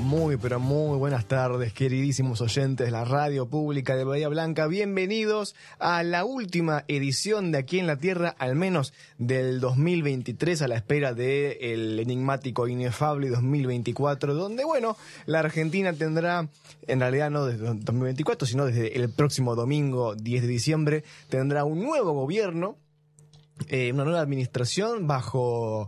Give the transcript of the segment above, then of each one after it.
Muy, pero muy buenas tardes, queridísimos oyentes de la radio pública de Bahía Blanca. Bienvenidos a la última edición de Aquí en la Tierra, al menos del 2023, a la espera del enigmático, inefable 2024, donde, bueno, la Argentina tendrá, en realidad no desde 2024, sino desde el próximo domingo 10 de diciembre, tendrá un nuevo gobierno. Una nueva administración bajo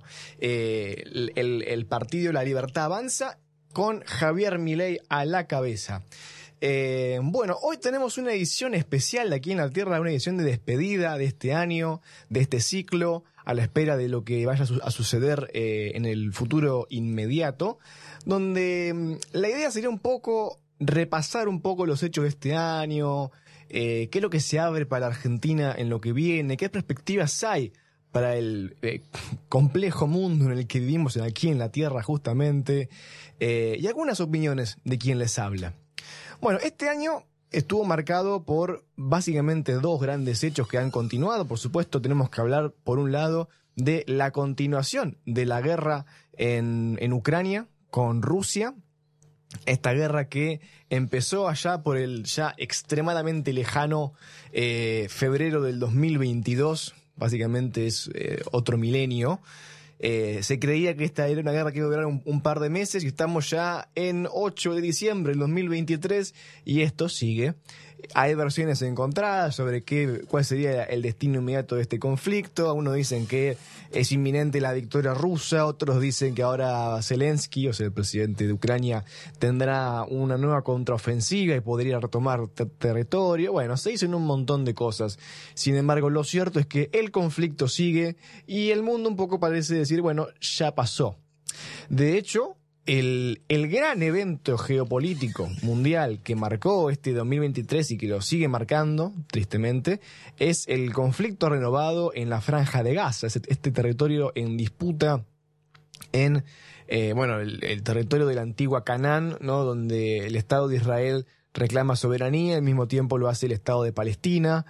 el Partido La Libertad Avanza, con Javier Milei a la cabeza. Bueno, hoy tenemos una edición especial de Aquí en la Tierra, una edición de despedida de este año, de este ciclo, a la espera de lo que vaya a suceder en el futuro inmediato, donde la idea sería un poco repasar un poco los hechos de este año, qué es lo que se abre para la Argentina en lo que viene, qué perspectivas hay para el complejo mundo en el que vivimos aquí en la Tierra justamente, y algunas opiniones de quien les habla. Bueno, este año estuvo marcado por básicamente dos grandes hechos que han continuado. Por supuesto, tenemos que hablar, por un lado, de la continuación de la guerra en Ucrania con Rusia. Esta guerra que empezó allá por el ya extremadamente lejano febrero del 2022, básicamente es otro milenio. Se creía que esta era una guerra que iba a durar un par de meses y estamos ya en 8 de diciembre del 2023 y esto sigue. Hay versiones encontradas sobre cuál sería el destino inmediato de este conflicto. Algunos dicen que es inminente la victoria rusa, otros dicen que ahora Zelensky, o sea, el presidente de Ucrania, tendrá una nueva contraofensiva y podría retomar territorio. Bueno, se dicen un montón de cosas. Sin embargo, lo cierto es que el conflicto sigue y el mundo un poco parece decir, bueno, ya pasó. De hecho, el gran evento geopolítico mundial que marcó este 2023 y que lo sigue marcando, tristemente, es el conflicto renovado en la Franja de Gaza, este territorio en disputa en el territorio de la antigua Canaán, ¿no? Donde el Estado de Israel reclama soberanía, al mismo tiempo lo hace el Estado de Palestina.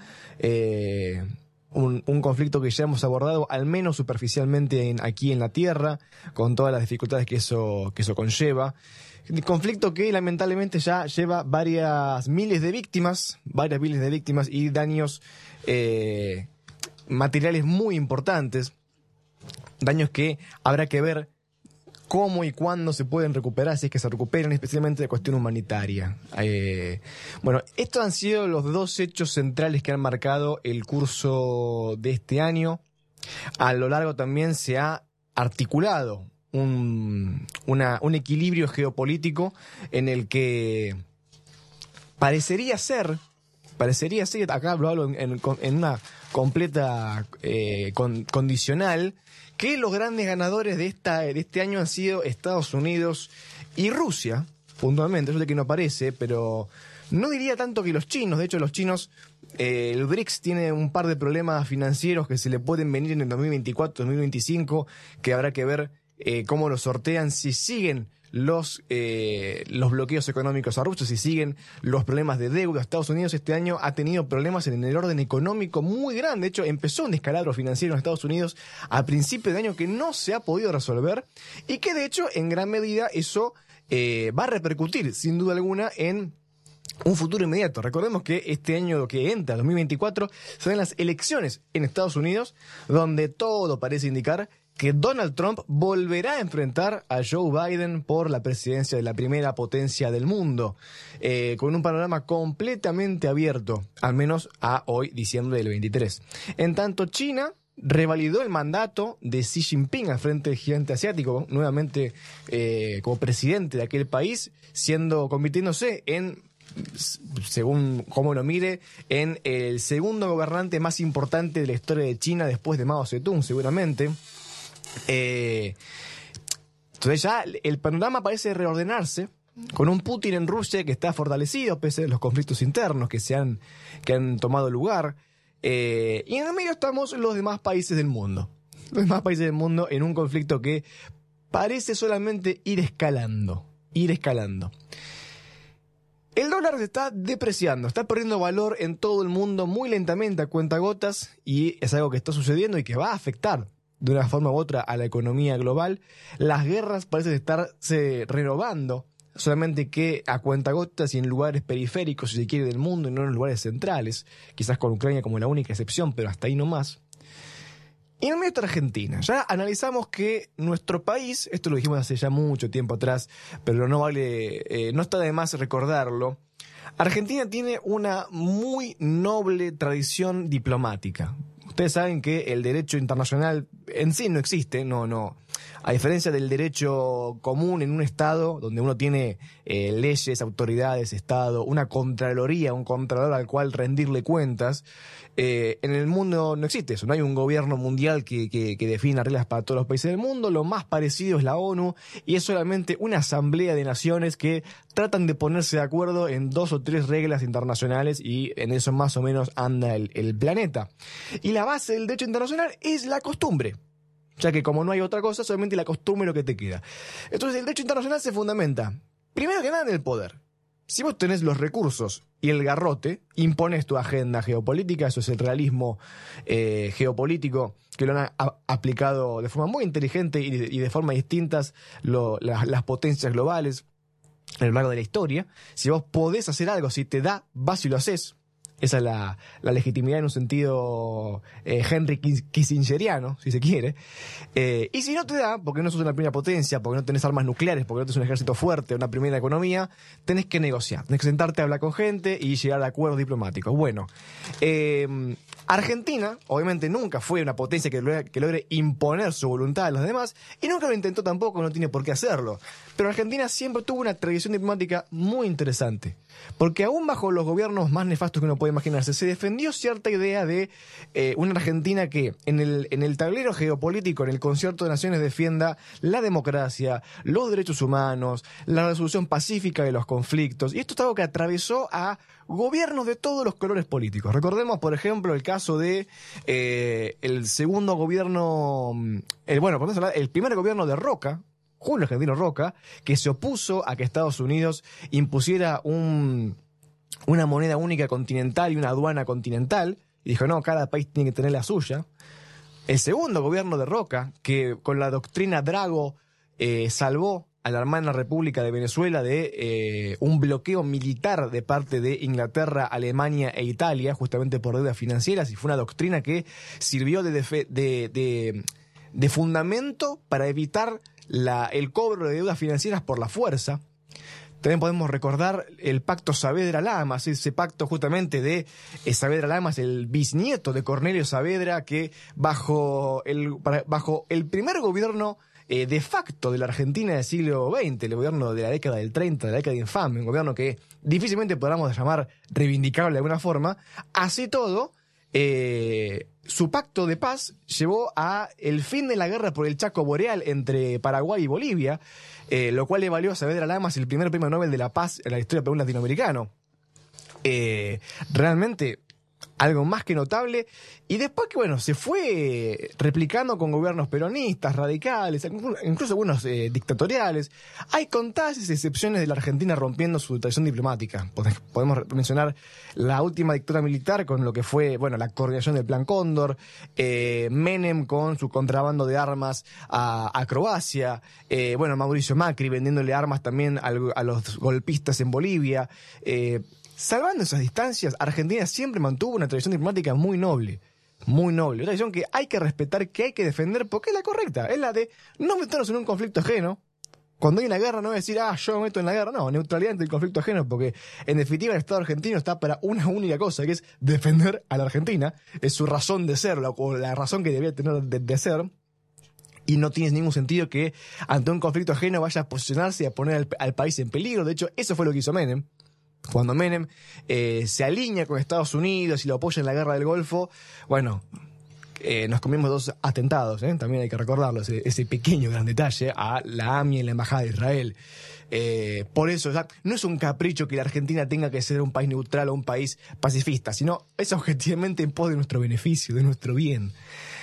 Un conflicto que ya hemos abordado, al menos superficialmente, aquí en la Tierra, con todas las dificultades que eso conlleva. Un conflicto que lamentablemente ya lleva varias miles de víctimas y daños materiales muy importantes. Daños que habrá que ver cómo y cuándo se pueden recuperar, si es que se recuperan, especialmente de cuestión humanitaria. Estos han sido los dos hechos centrales que han marcado el curso de este año. A lo largo también se ha articulado un equilibrio geopolítico en el que parecería ser, acá lo hablo en una completa condicional, que los grandes ganadores de este año han sido Estados Unidos y Rusia, puntualmente. Yo sé que no parece, pero no diría tanto que los chinos. De hecho, los chinos, el BRICS tiene un par de problemas financieros que se le pueden venir en el 2024, 2025, que habrá que ver cómo los sortean, si siguen los bloqueos económicos a Rusia, si siguen los problemas de deuda. Estados Unidos este año ha tenido problemas en el orden económico muy grande. De hecho, empezó un descalabro financiero en Estados Unidos a principios de año que no se ha podido resolver y que de hecho en gran medida eso va a repercutir sin duda alguna en un futuro inmediato. Recordemos que este año que entra, 2024, serán las elecciones en Estados Unidos, donde todo parece indicar que Donald Trump volverá a enfrentar a Joe Biden por la presidencia de la primera potencia del mundo, con un panorama completamente abierto, al menos a hoy, diciembre del 23. En tanto, China revalidó el mandato de Xi Jinping al frente del gigante asiático, nuevamente como presidente de aquel país, convirtiéndose en, según cómo lo mire, en el segundo gobernante más importante de la historia de China después de Mao Zedong, seguramente. Entonces ya el panorama parece reordenarse, con un Putin en Rusia que está fortalecido pese a los conflictos internos que han tomado lugar, y en el medio estamos los demás países del mundo en un conflicto que parece solamente ir escalando. El dólar se está depreciando, está perdiendo valor en todo el mundo muy lentamente a cuentagotas, y es algo que está sucediendo y que va a afectar de una forma u otra a la economía global. Las guerras parecen estarse renovando solamente que a cuentagotas y en lugares periféricos, si se quiere, del mundo, y no en los lugares centrales, quizás con Ucrania como la única excepción, pero hasta ahí nomás. Y en el medio está Argentina. Ya analizamos que nuestro país, esto lo dijimos hace ya mucho tiempo atrás, pero no está de más recordarlo. Argentina tiene una muy noble tradición diplomática. Ustedes saben que el derecho internacional en sí no existe, no. A diferencia del derecho común en un Estado, donde uno tiene leyes, autoridades, Estado, una contraloría, un contralor al cual rendirle cuentas, en el mundo no existe eso. No hay un gobierno mundial que defina reglas para todos los países del mundo. Lo más parecido es la ONU, y es solamente una asamblea de naciones que tratan de ponerse de acuerdo en 2 o 3 reglas internacionales, y en eso más o menos anda el planeta. Y la base del derecho internacional es la costumbre, ya que como no hay otra cosa, solamente la costumbre es lo que te queda. Entonces el derecho internacional se fundamenta, primero que nada, en el poder. Si vos tenés los recursos y el garrote, imponés tu agenda geopolítica. Eso es el realismo geopolítico, que lo han aplicado de forma muy inteligente y de forma distintas las potencias globales en el marco de la historia. Si vos podés hacer algo, si te da, vas y lo haces. Esa es la legitimidad en un sentido Henry Kissingeriano, si se quiere. Y si no te da, porque no sos una primera potencia, porque no tenés armas nucleares, porque no tenés un ejército fuerte, una primera economía, tenés que negociar, tenés que sentarte a hablar con gente y llegar a acuerdos diplomáticos. Bueno, Argentina, obviamente, nunca fue una potencia que logre imponer su voluntad a los demás, y nunca lo intentó tampoco, no tiene por qué hacerlo. Pero Argentina siempre tuvo una tradición diplomática muy interesante, porque aún bajo los gobiernos más nefastos que uno puede imaginarse, se defendió cierta idea de una Argentina que en el tablero geopolítico, en el concierto de naciones, defienda la democracia, los derechos humanos, la resolución pacífica de los conflictos. Y esto es algo que atravesó a gobiernos de todos los colores políticos. Recordemos, por ejemplo, el caso de el segundo gobierno, el primer gobierno de Roca, Julio Argentino Roca, que se opuso a que Estados Unidos impusiera una moneda única continental y una aduana continental, y dijo, no, cada país tiene que tener la suya. El segundo gobierno de Roca, que con la doctrina Drago salvó a la hermana República de Venezuela de un bloqueo militar de parte de Inglaterra, Alemania e Italia, justamente por deudas financieras, y fue una doctrina que sirvió de fundamento para evitar el cobro de deudas financieras por la fuerza. También podemos recordar el pacto Saavedra-Lamas, ese pacto justamente de Saavedra-Lamas, el bisnieto de Cornelio Saavedra, que bajo el primer gobierno de facto de la Argentina del siglo XX, el gobierno de la década del 30, de la década infame, un gobierno que difícilmente podamos llamar reivindicable de alguna forma, así todo, su pacto de paz llevó a el fin de la guerra por el Chaco Boreal entre Paraguay y Bolivia, lo cual le valió a Saavedra Lamas el primer premio Nobel de la Paz en la historia del Perú latinoamericano. Realmente algo más que notable. Y después que, bueno, se fue replicando con gobiernos peronistas, radicales, incluso algunos dictatoriales. Hay contadas excepciones de la Argentina rompiendo su tradición diplomática. Podemos mencionar la última dictadura militar con lo que fue, bueno, la coordinación del Plan Cóndor, Menem con su contrabando de armas a Croacia, Mauricio Macri vendiéndole armas también a los golpistas en Bolivia. Salvando esas distancias, Argentina siempre mantuvo una tradición diplomática muy noble. Muy noble. Una tradición que hay que respetar, que hay que defender, porque es la correcta. Es la de no meternos en un conflicto ajeno. Cuando hay una guerra no voy a decir, yo me meto en la guerra. No, neutralidad ante el conflicto ajeno, porque en definitiva el Estado argentino está para una única cosa, que es defender a la Argentina. Es su razón de ser, o la razón que debía tener de ser. Y no tiene ningún sentido que ante un conflicto ajeno vaya a posicionarse y a poner al país en peligro. De hecho, eso fue lo que hizo Menem. Cuando Menem se alinea con Estados Unidos y lo apoya en la guerra del Golfo, nos comimos 2 atentados, también hay que recordarlo, ese pequeño gran detalle a la AMIA y la Embajada de Israel. Por eso, no es un capricho que la Argentina tenga que ser un país neutral o un país pacifista, sino es objetivamente en pos de nuestro beneficio, de nuestro bien.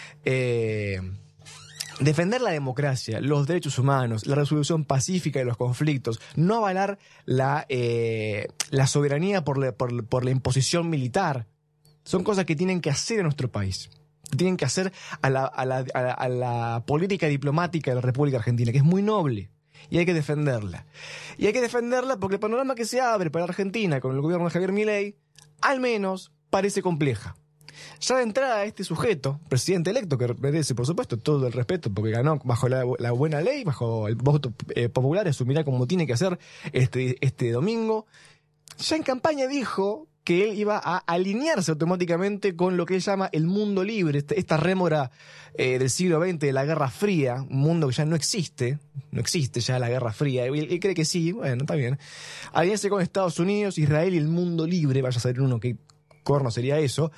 Defender la democracia, los derechos humanos, la resolución pacífica de los conflictos, no avalar la soberanía por la imposición militar, son cosas que tienen que hacer en nuestro país. Tienen que hacer a la política diplomática de la República Argentina, que es muy noble. y hay que defenderla. Y hay que defenderla porque el panorama que se abre para Argentina con el gobierno de Javier Milei, al menos, parece compleja. Ya de entrada este sujeto, presidente electo, que merece por supuesto todo el respeto porque ganó bajo la buena ley, bajo el voto popular, asumirá como tiene que hacer este domingo, ya en campaña dijo que él iba a alinearse automáticamente con lo que él llama el mundo libre, esta rémora del siglo XX, de la Guerra Fría, un mundo que ya no existe ya la Guerra Fría, él cree que sí, bueno, está bien, alinearse con Estados Unidos, Israel y el mundo libre, vaya a saber uno qué corno sería eso.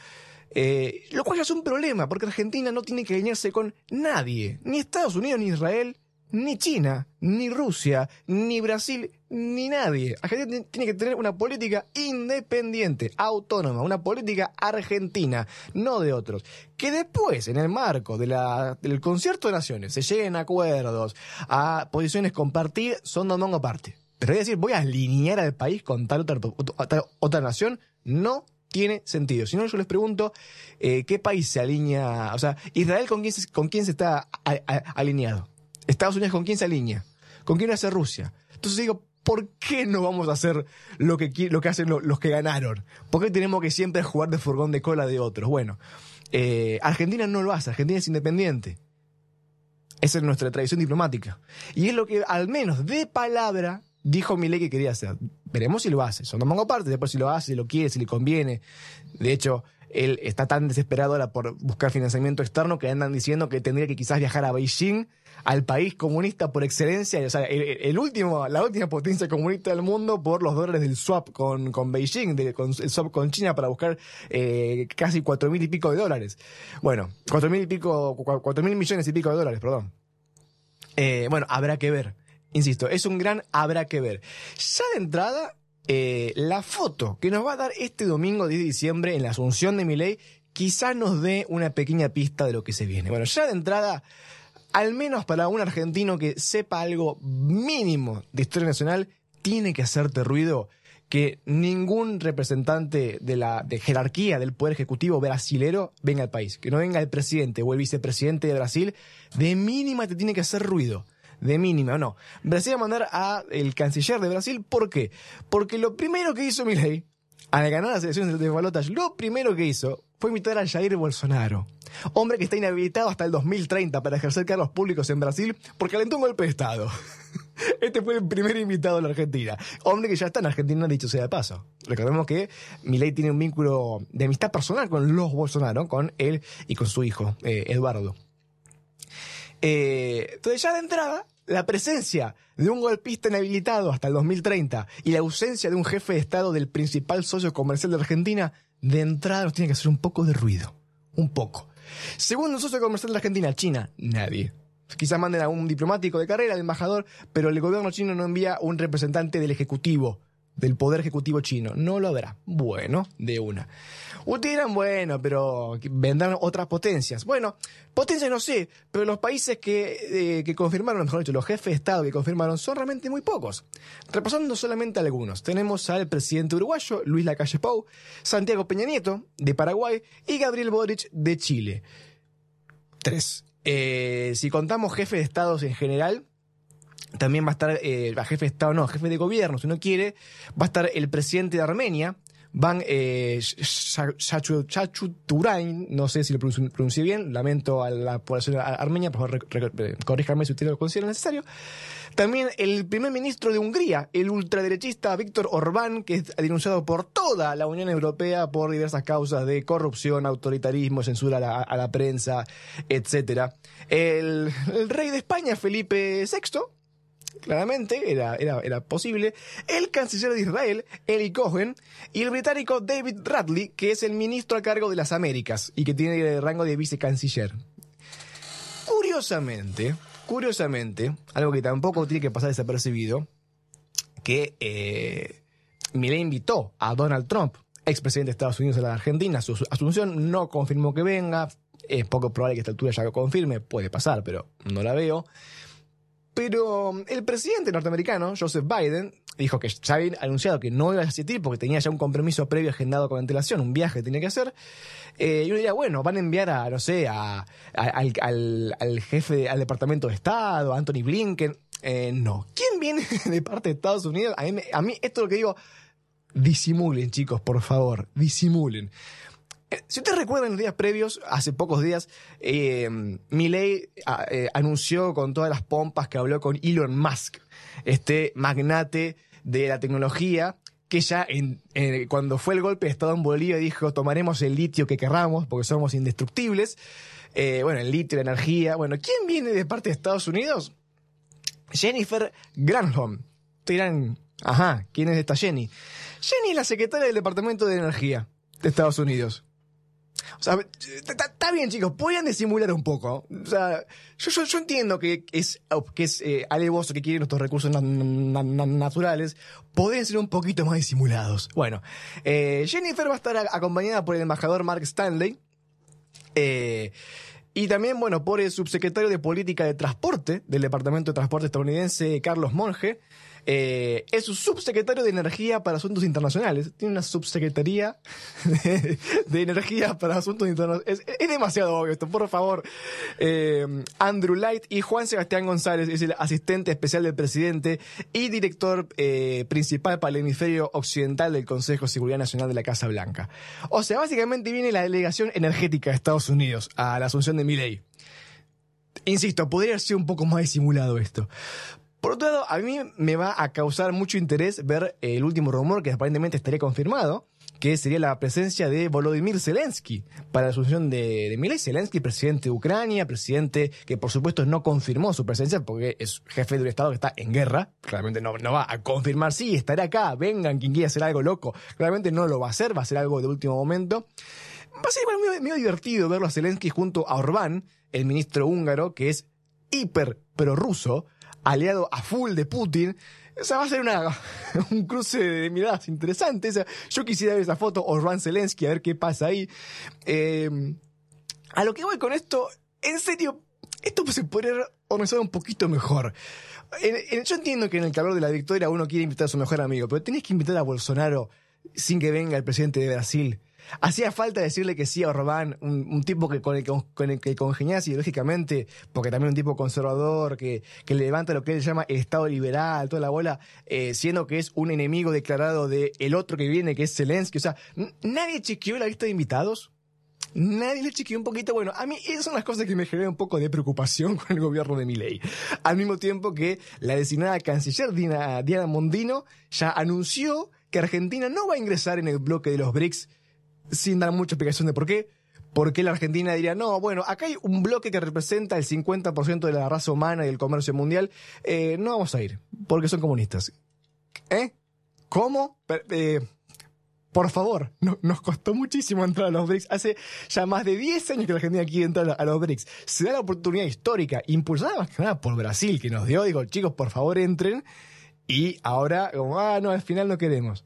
Lo cual ya es un problema, porque Argentina no tiene que alinearse con nadie, ni Estados Unidos, ni Israel, ni China, ni Rusia, ni Brasil, ni nadie. Argentina tiene que tener una política independiente, autónoma, una política argentina, no de otros. Que después, en el marco del concierto de naciones, se lleguen a acuerdos, a posiciones compartidas, son de mongo parte. Pero es decir, voy a alinear al país con tal otra nación, no tiene sentido. Si no, yo les pregunto, ¿qué país se alinea? O sea, Israel ¿con quién se está alineado? Estados Unidos ¿con quién se alinea? ¿Con quién hace Rusia? Entonces digo, ¿por qué no vamos a hacer lo que hacen los que ganaron? ¿Por qué tenemos que siempre jugar de furgón de cola de otros? Bueno, Argentina no lo hace, Argentina es independiente. Esa es nuestra tradición diplomática. Y es lo que, al menos de palabra, dijo Milei que quería hacer. Veremos si lo hace. Son tomando parte, después si lo hace, si lo quiere, si le conviene. De hecho, él está tan desesperado ahora por buscar financiamiento externo que andan diciendo que tendría que quizás viajar a Beijing, al país comunista por excelencia, o sea, la última potencia comunista del mundo, por los dólares del swap con Beijing, el swap con China para buscar casi 4.000 y pico de dólares. Bueno, 4.000 millones y pico de dólares, perdón. Bueno, habrá que ver. Insisto, es un gran habrá que ver. Ya de entrada, la foto que nos va a dar este domingo 10 de diciembre en la asunción de Milei quizás nos dé una pequeña pista de lo que se viene. Bueno, ya de entrada, al menos para un argentino que sepa algo mínimo de historia nacional, tiene que hacerte ruido que ningún representante de jerarquía del Poder Ejecutivo brasilero venga al país. Que no venga el presidente o el vicepresidente de Brasil, de mínima te tiene que hacer ruido. De mínima, no. Brasil va a mandar al canciller de Brasil. ¿Por qué? Porque lo primero que hizo Milei, al ganar las elecciones de Balotas, lo primero que hizo fue invitar a Jair Bolsonaro, hombre que está inhabilitado hasta el 2030 para ejercer cargos públicos en Brasil porque alentó un golpe de Estado. Este fue el primer invitado a la Argentina. Hombre que ya está en Argentina, dicho sea de paso. Recordemos que Milei tiene un vínculo de amistad personal con los Bolsonaro, con él y con su hijo, Eduardo. Entonces ya de entrada, la presencia de un golpista inhabilitado hasta el 2030 y la ausencia de un jefe de Estado del principal socio comercial de Argentina, de entrada nos tiene que hacer un poco de ruido. Un poco. Segundo socio comercial de Argentina, China, nadie. Quizás manden a un diplomático de carrera, al embajador, pero el gobierno chino no envía un representante del Ejecutivo, del Poder Ejecutivo chino. No lo habrá. Bueno, de una. Ustedes dirán, bueno, pero vendrán otras potencias. Bueno, potencias no sé, pero los países que confirmaron, mejor dicho, los jefes de Estado que confirmaron son realmente muy pocos. Repasando solamente algunos. Tenemos al presidente uruguayo, Luis Lacalle Pou, Santiago Peña Nieto, de Paraguay, y Gabriel Boric, de Chile. 3. Si contamos jefes de Estados en general, también va a estar, jefe de Estado, no, jefe de gobierno, si uno quiere, va a estar el presidente de Armenia, Van Chachuturain, no sé si lo pronuncié bien, lamento a la población armenia, por favor corríjame si usted lo considera necesario. También el primer ministro de Hungría, el ultraderechista Viktor Orbán, que es denunciado por toda la Unión Europea por diversas causas de corrupción, autoritarismo, censura a la prensa, etc. El rey de España, Felipe VI, claramente, era posible, el canciller de Israel, Eli Cohen, y el británico David Radley, que es el ministro a cargo de las Américas y que tiene el rango de vicecanciller. Curiosamente, algo que tampoco tiene que pasar desapercibido, que Milei invitó a Donald Trump, expresidente de Estados Unidos, a la Argentina. Su asunción no confirmó que venga, es poco probable que a esta altura ya lo confirme, puede pasar, pero no la veo. Pero el presidente norteamericano, Joseph Biden, dijo que ya había anunciado que no iba a asistir porque tenía ya un compromiso previo agendado con antelación, un viaje que tenía que hacer. Y uno diría, bueno, van a enviar al jefe, al Departamento de Estado, a Anthony Blinken. No. ¿Quién viene de parte de Estados Unidos? A mí esto es lo que digo, disimulen, chicos, por favor, disimulen. Si ustedes recuerdan los días previos, hace pocos días, Milei anunció con todas las pompas que habló con Elon Musk, este magnate de la tecnología, que ya cuando fue el golpe de Estado en Bolivia dijo, tomaremos el litio que querramos porque somos indestructibles. El litio, la energía. Bueno, ¿quién viene de parte de Estados Unidos? Jennifer Granholm. Te dirán, ajá, ¿quién es esta Jenny? Jenny es la secretaria del Departamento de Energía de Estados Unidos. O sea, está bien, chicos, podrían disimular un poco. O sea, yo entiendo que es alevoso, que quieren nuestros recursos naturales. Podrían ser un poquito más disimulados. Bueno, Jennifer va a estar acompañada por el embajador Mark Stanley. Y también, bueno, por el subsecretario de Política de Transporte del Departamento de Transporte estadounidense, Carlos Monge. Es un subsecretario de Energía para Asuntos Internacionales. Tiene una subsecretaría de Energía para Asuntos Internacionales. Es demasiado obvio esto, por favor. Andrew Light y Juan Sebastián González es el asistente especial del presidente y director principal para el hemisferio occidental del Consejo de Seguridad Nacional de la Casa Blanca. O sea, básicamente viene la delegación energética de Estados Unidos a la asunción de Milei. Insisto, podría ser un poco más disimulado esto. Por otro lado, a mí me va a causar mucho interés ver el último rumor que aparentemente estaría confirmado, que sería la presencia de Volodymyr Zelensky para la asunción de Milei. Zelensky, presidente de Ucrania, presidente que por supuesto no confirmó su presencia porque es jefe de un estado que está en guerra. Claramente no va a confirmar, sí, estaré acá, vengan, quien quiera hacer algo loco. Claramente no lo va a hacer algo de último momento. Va a ser igual medio divertido verlo a Zelensky junto a Orbán, el ministro húngaro, que es hiper prorruso, aliado a full de Putin. O sea, va a ser un cruce de miradas interesante. O sea, yo quisiera ver esa foto, Orbán Zelensky, a ver qué pasa ahí. A lo que voy con esto, en serio, esto se podría organizar un poquito mejor. Yo entiendo que en el calor de la victoria uno quiere invitar a su mejor amigo, pero tenés que invitar a Bolsonaro sin que venga el presidente de Brasil. Hacía falta decirle que sí a Orbán, un tipo con el que congeniás ideológicamente, porque también un tipo conservador, que levanta lo que él llama el Estado liberal, toda la bola, siendo que es un enemigo declarado de el otro que viene, que es Zelensky. O sea, nadie chequeó la lista de invitados. Nadie le chequeó un poquito. Bueno, a mí esas son las cosas que me generan un poco de preocupación con el gobierno de Milei. Al mismo tiempo que la designada canciller Diana Mondino ya anunció que Argentina no va a ingresar en el bloque de los BRICS, sin dar mucha explicación de por qué. Porque la Argentina diría, no, bueno, acá hay un bloque que representa el 50% de la raza humana y del comercio mundial. No vamos a ir, porque son comunistas. ¿Cómo? Por favor, nos costó muchísimo entrar a los BRICS. Hace ya más de 10 años que la Argentina quiere entrar a los BRICS. Se da la oportunidad histórica, impulsada más que nada por Brasil, que nos dio, digo, chicos, por favor entren. Y ahora, como, no, al final no queremos.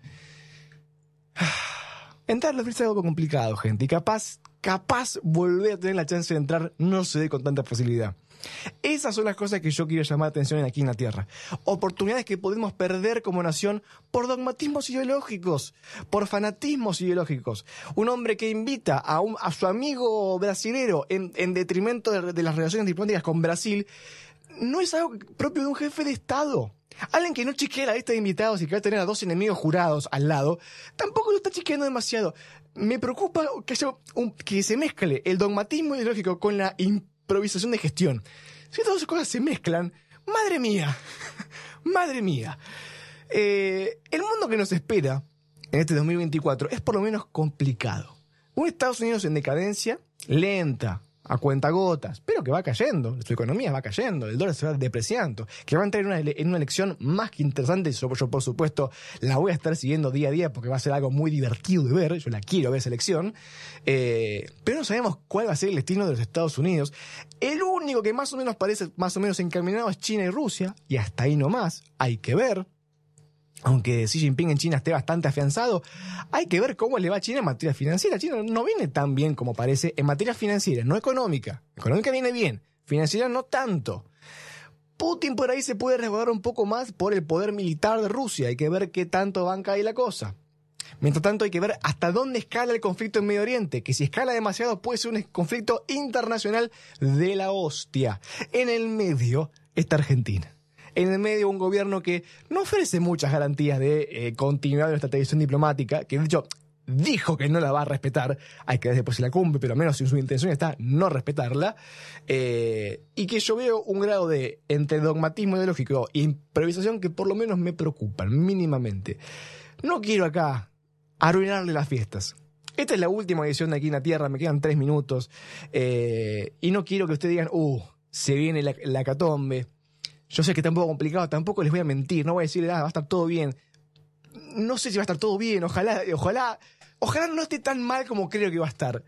Entrar a los BRICS es algo complicado, gente, y capaz volver a tener la chance de entrar no se dé con tanta facilidad. Esas son las cosas que yo quiero llamar la atención aquí en la Tierra. Oportunidades que podemos perder como nación por dogmatismos ideológicos, por fanatismos ideológicos. Un hombre que invita a su amigo brasilero en detrimento de las relaciones diplomáticas con Brasil no es algo propio de un jefe de Estado. Alguien que no chequea la lista de invitados y que va a tener a 2 enemigos jurados al lado, tampoco lo está chequeando demasiado. Me preocupa que se mezcle el dogmatismo ideológico con la improvisación de gestión. Si todas esas cosas se mezclan, madre mía, madre mía. El mundo que nos espera en este 2024 es por lo menos complicado. Un Estados Unidos en decadencia, lenta, a cuentagotas, pero que va cayendo, su economía va cayendo, el dólar se va depreciando, que va a entrar en una elección más que interesante. Yo, por supuesto, la voy a estar siguiendo día a día porque va a ser algo muy divertido de ver, yo la quiero ver esa elección, pero no sabemos cuál va a ser el destino de los Estados Unidos. El único que más o menos parece más o menos encaminado es China y Rusia, y hasta ahí nomás, hay que ver. Aunque Xi Jinping en China esté bastante afianzado, hay que ver cómo le va a China en materia financiera. China no viene tan bien como parece en materia financiera, no económica. Económica viene bien, financiera no tanto. Putin por ahí se puede resguardar un poco más por el poder militar de Rusia. Hay que ver qué tanto banca ahí la cosa. Mientras tanto hay que ver hasta dónde escala el conflicto en Medio Oriente, que si escala demasiado puede ser un conflicto internacional de la hostia. En el medio está Argentina. en el medio de un gobierno que no ofrece muchas garantías de continuidad de nuestra tradición diplomática, que de hecho dijo que no la va a respetar, hay que ver después si la cumple, pero al menos si su intención está no respetarla, y que yo veo un grado de entre dogmatismo ideológico e improvisación que por lo menos me preocupan mínimamente. No quiero acá arruinarle las fiestas. Esta es la última edición de Aquí en la Tierra, me quedan 3 minutos, y no quiero que ustedes digan, se viene la hecatombe. Yo sé que está un poco complicado, tampoco les voy a mentir, no voy a decirle, va a estar todo bien. No sé si va a estar todo bien, ojalá no esté tan mal como creo que va a estar.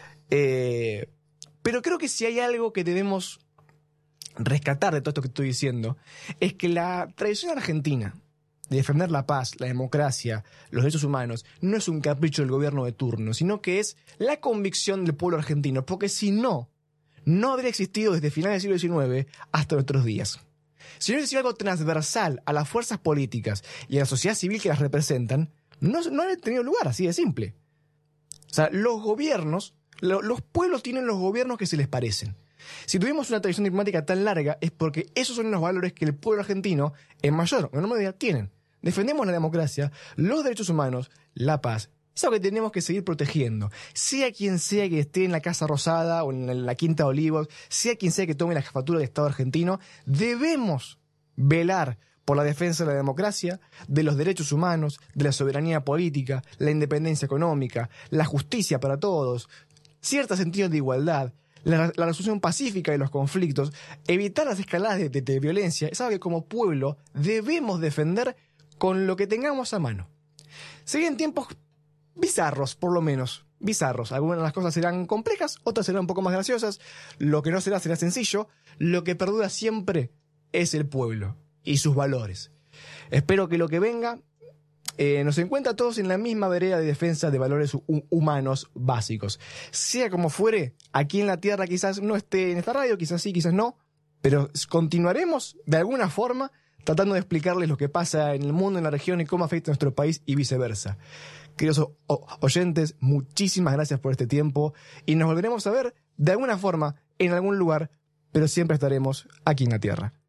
Pero creo que si hay algo que debemos rescatar de todo esto que estoy diciendo, es que la tradición argentina de defender la paz, la democracia, los derechos humanos, no es un capricho del gobierno de turno, sino que es la convicción del pueblo argentino, porque si no habría existido desde finales del siglo XIX hasta nuestros días. Si no hubiese sido algo transversal a las fuerzas políticas y a la sociedad civil que las representan, no habría tenido lugar, así de simple. O sea, los gobiernos, los pueblos tienen los gobiernos que se les parecen. Si tuvimos una tradición diplomática tan larga es porque esos son los valores que el pueblo argentino, en mayor o menor medida, tienen. Defendemos la democracia, los derechos humanos, la paz. Es algo que tenemos que seguir protegiendo. Sea quien sea que esté en la Casa Rosada o en la Quinta de Olivos, sea quien sea que tome la jefatura del Estado argentino, debemos velar por la defensa de la democracia, de los derechos humanos, de la soberanía política, la independencia económica, la justicia para todos, cierto sentido de igualdad, la resolución pacífica de los conflictos, evitar las escaladas de violencia. Es algo que como pueblo debemos defender con lo que tengamos a mano. Siguen tiempos bizarros, por lo menos. Bizarros. Algunas de las cosas serán complejas, otras serán un poco más graciosas. Lo que no será sencillo. Lo que perdura siempre es el pueblo y sus valores. Espero que lo que venga nos encuentre a todos en la misma vereda de defensa de valores humanos básicos. Sea como fuere, aquí en la Tierra quizás no esté en esta radio, quizás sí, quizás no, pero continuaremos de alguna forma tratando de explicarles lo que pasa en el mundo, en la región y cómo afecta a nuestro país y viceversa. Queridos oyentes, muchísimas gracias por este tiempo y nos volveremos a ver de alguna forma en algún lugar, pero siempre estaremos aquí en la Tierra.